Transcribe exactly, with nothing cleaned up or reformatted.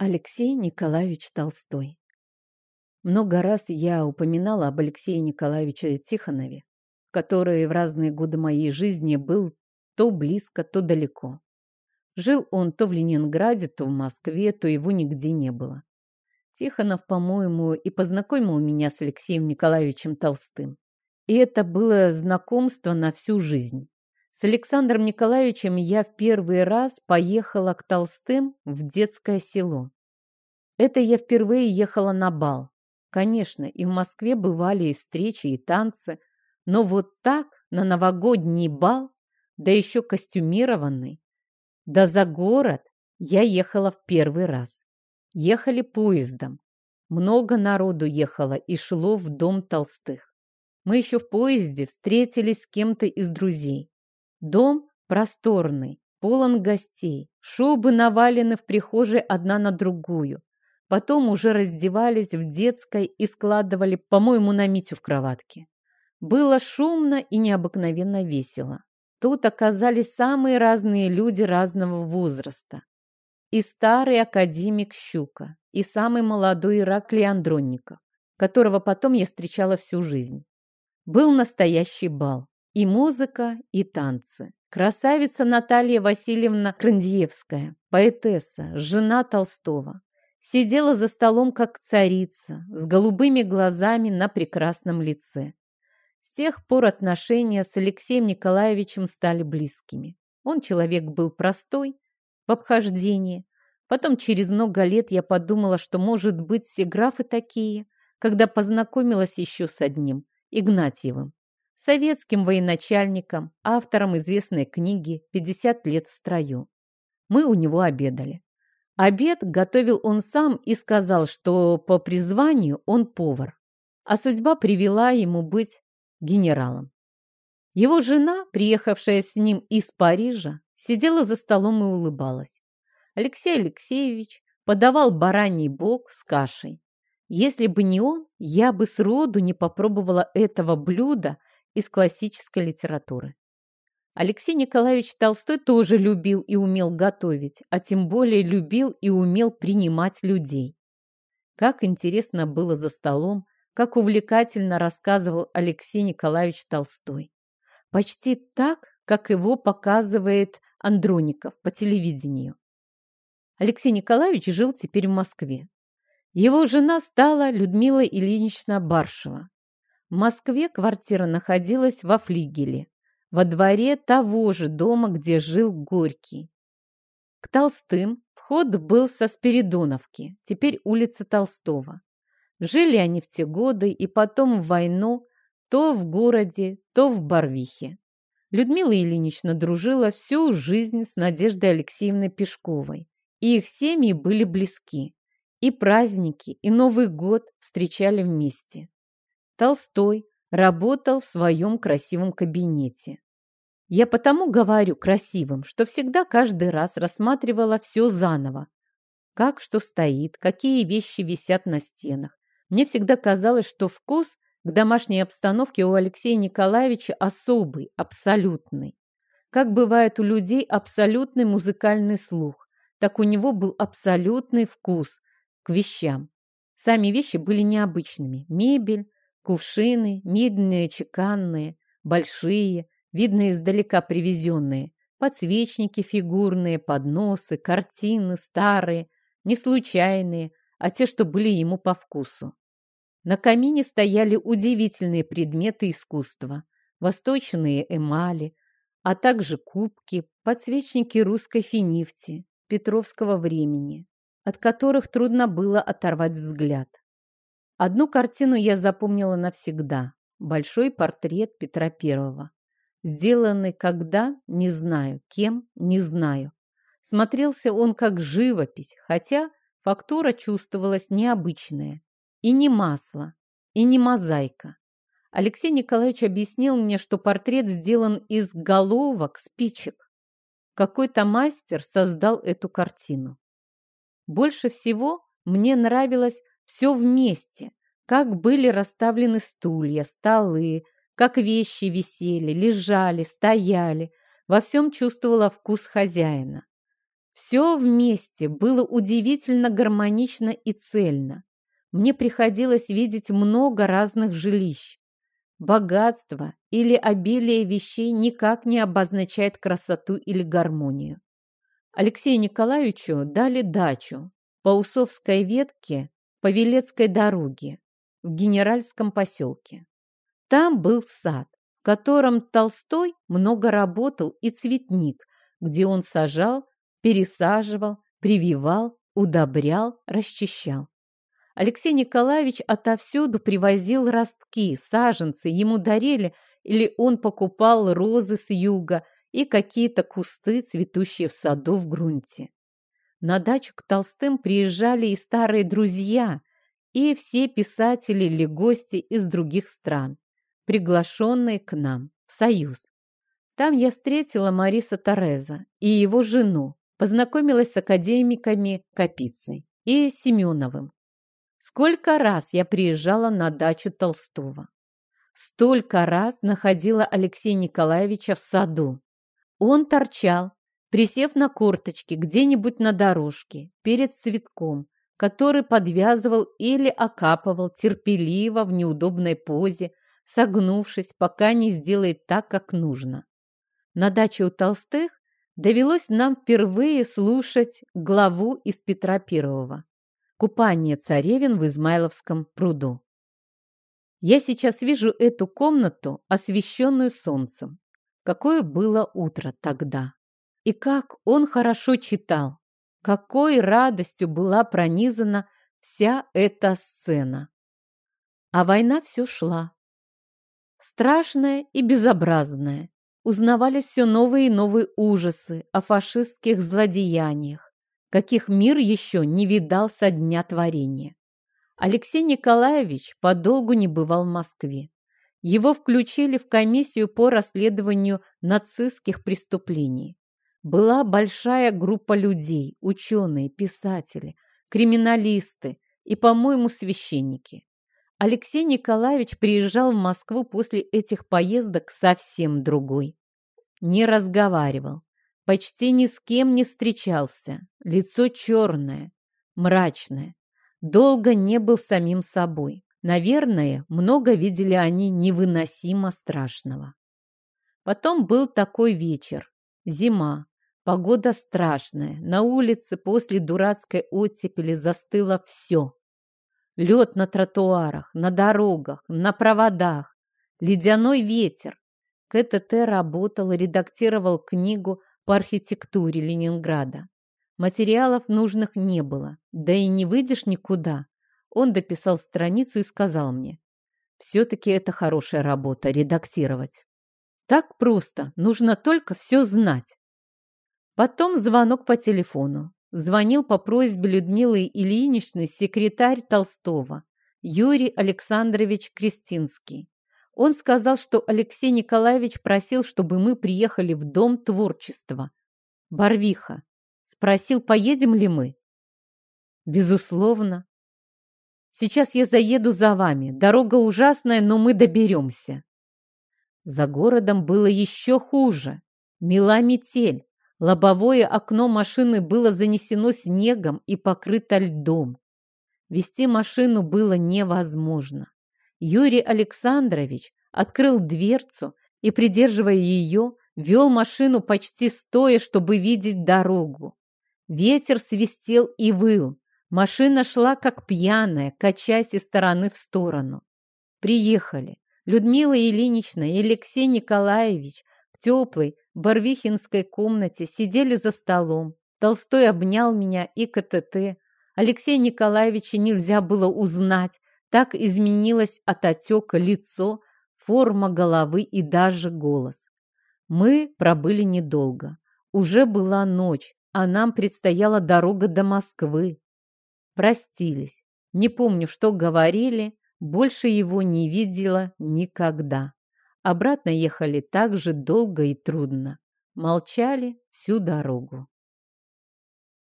Алексей Николаевич Толстой. Много раз я упоминала об Алексее Николаевиче Тихонове, который в разные годы моей жизни был то близко, то далеко. Жил он то в Ленинграде, то в Москве, то его нигде не было. Тихонов, по-моему, и познакомил меня с Алексеем Николаевичем Толстым. И это было знакомство на всю жизнь. С Александром Николаевичем я в первый раз поехала к Толстым в детское село. Это я впервые ехала на бал. Конечно, и в Москве бывали и встречи, и танцы, но вот так, на новогодний бал, да еще костюмированный, да за город, я ехала в первый раз. Ехали поездом. Много народу ехало и шло в дом Толстых. Мы еще в поезде встретились с кем-то из друзей. Дом просторный, полон гостей, шубы навалены в прихожей одна на другую. Потом уже раздевались в детской и складывали, по-моему, на Митю в кроватке. Было шумно и необыкновенно весело. Тут оказались самые разные люди разного возраста. И старый академик Щука, и самый молодой Ираклий Андронников, которого потом я встречала всю жизнь. Был настоящий бал. И музыка, и танцы. Красавица Наталья Васильевна Крандиевская, поэтесса, жена Толстого, сидела за столом как царица, с голубыми глазами на прекрасном лице. С тех пор отношения с Алексеем Николаевичем стали близкими. Он человек был простой, в обхождении. Потом через много лет я подумала, что, может быть, все графы такие, когда познакомилась еще с одним, Игнатьевым, советским военачальником, автором известной книги «пятьдесят лет в строю». Мы у него обедали. Обед готовил он сам и сказал, что по призванию он повар, а судьба привела ему быть генералом. Его жена, приехавшая с ним из Парижа, сидела за столом и улыбалась. Алексей Алексеевич подавал бараний бок с кашей. Если бы не он, я бы сроду не попробовала этого блюда из классической литературы. Алексей Николаевич Толстой тоже любил и умел готовить, а тем более любил и умел принимать людей. Как интересно было за столом, как увлекательно рассказывал Алексей Николаевич Толстой. Почти так, как его показывает Андроников по телевидению. Алексей Николаевич жил теперь в Москве. Его жена стала Людмила Ильинична Баршева. В Москве квартира находилась во флигеле, во дворе того же дома, где жил Горький. К Толстым вход был со Спиридоновки, теперь улица Толстого. Жили они в те годы и потом в войну то в городе, то в Барвихе. Людмила Ильинична дружила всю жизнь с Надеждой Алексеевной Пешковой, и их семьи были близки. И праздники, и Новый год встречали вместе. Толстой работал в своем красивом кабинете. Я потому говорю красивым, что всегда каждый раз рассматривала все заново. Как что стоит, какие вещи висят на стенах. Мне всегда казалось, что вкус к домашней обстановке у Алексея Николаевича особый, абсолютный. Как бывает у людей абсолютный музыкальный слух, так у него был абсолютный вкус к вещам. Сами вещи были необычными. Мебель, кувшины, медные, чеканные, большие, видно издалека привезенные, подсвечники фигурные, подносы, картины старые, не случайные, а те, что были ему по вкусу. На камине стояли удивительные предметы искусства, восточные эмали, а также кубки, подсвечники русской финифти, петровского времени, от которых трудно было оторвать взгляд. Одну картину я запомнила навсегда. Большой портрет Петра Первого. Сделанный когда, не знаю, кем, не знаю. Смотрелся он как живопись, хотя фактура чувствовалась необычная. И не масло, и не мозаика. Алексей Николаевич объяснил мне, что портрет сделан из головок спичек. Какой-то мастер создал эту картину. Больше всего мне нравилось все вместе, как были расставлены стулья, столы, как вещи висели, лежали, стояли. Во всем чувствовала вкус хозяина. Все вместе было удивительно гармонично и цельно. Мне приходилось видеть много разных жилищ. Богатство или обилие вещей никак не обозначает красоту или гармонию. Алексею Николаевичу дали дачу по Усовской ветке Павелецкой дороги в Генеральском поселке. Там был сад, в котором Толстой много работал, и цветник, где он сажал, пересаживал, прививал, удобрял, расчищал. Алексей Николаевич отовсюду привозил ростки, саженцы, ему дарили, или он покупал розы с юга и какие-то кусты, цветущие в саду в грунте. На дачу к Толстым приезжали и старые друзья, и все писатели или гости из других стран, приглашенные к нам в Союз. Там я встретила Мариса Тореза и его жену, познакомилась с академиками Капицей и Семеновым. Сколько раз я приезжала на дачу Толстого. Столько раз находила Алексея Николаевича в саду. Он торчал, присев на корточки где-нибудь на дорожке, перед цветком, который подвязывал или окапывал терпеливо в неудобной позе, согнувшись, пока не сделает так, как нужно. На даче у Толстых довелось нам впервые слушать главу из Петра Первого. Купание царевен в Измайловском пруду. Я сейчас вижу эту комнату, освещенную солнцем. Какое было утро тогда. И как он хорошо читал. Какой радостью была пронизана вся эта сцена. А война все шла. Страшная и безобразная. Узнавались все новые и новые ужасы о фашистских злодеяниях, каких мир еще не видал со дня творения. Алексей Николаевич подолгу не бывал в Москве. Его включили в комиссию по расследованию нацистских преступлений. Была большая группа людей, ученые, писатели, криминалисты и, по-моему, священники. Алексей Николаевич приезжал в Москву после этих поездок совсем другой. Не разговаривал, почти ни с кем не встречался, лицо черное, мрачное. Долго не был самим собой. Наверное, много видели они невыносимо страшного. Потом был такой вечер. Зима. Погода страшная. На улице после дурацкой оттепели застыло все. Лед на тротуарах, на дорогах, на проводах. Ледяной ветер. КТТ работал, редактировал книгу по архитектуре Ленинграда. Материалов нужных не было, да и не выйдешь никуда. Он дописал страницу и сказал мне: все-таки это хорошая работа, редактировать. Так просто, нужно только все знать. Потом звонок по телефону. Звонил по просьбе Людмилы Ильиничны секретарь Толстого, Юрий Александрович Крестинский. Он сказал, что Алексей Николаевич просил, чтобы мы приехали в Дом творчества. Барвиха. Спросил, поедем ли мы. Безусловно. Сейчас я заеду за вами. Дорога ужасная, но мы доберемся. За городом было еще хуже. Мела метель. Лобовое окно машины было занесено снегом и покрыто льдом. Вести машину было невозможно. Юрий Александрович открыл дверцу и, придерживая ее, вел машину почти стоя, чтобы видеть дорогу. Ветер свистел и выл. Машина шла как пьяная, качаясь из стороны в сторону. Приехали. Людмила Ильинична и Алексей Николаевич в теплой барвихинской комнате сидели за столом. Толстой обнял меня и КТТ. Алексея Николаевича нельзя было узнать. Так изменилось от отека лицо, форма головы и даже голос. Мы пробыли недолго. Уже была ночь, а нам предстояла дорога до Москвы. Простились. Не помню, что говорили. Больше его не видела никогда. Обратно ехали так же долго и трудно. Молчали всю дорогу.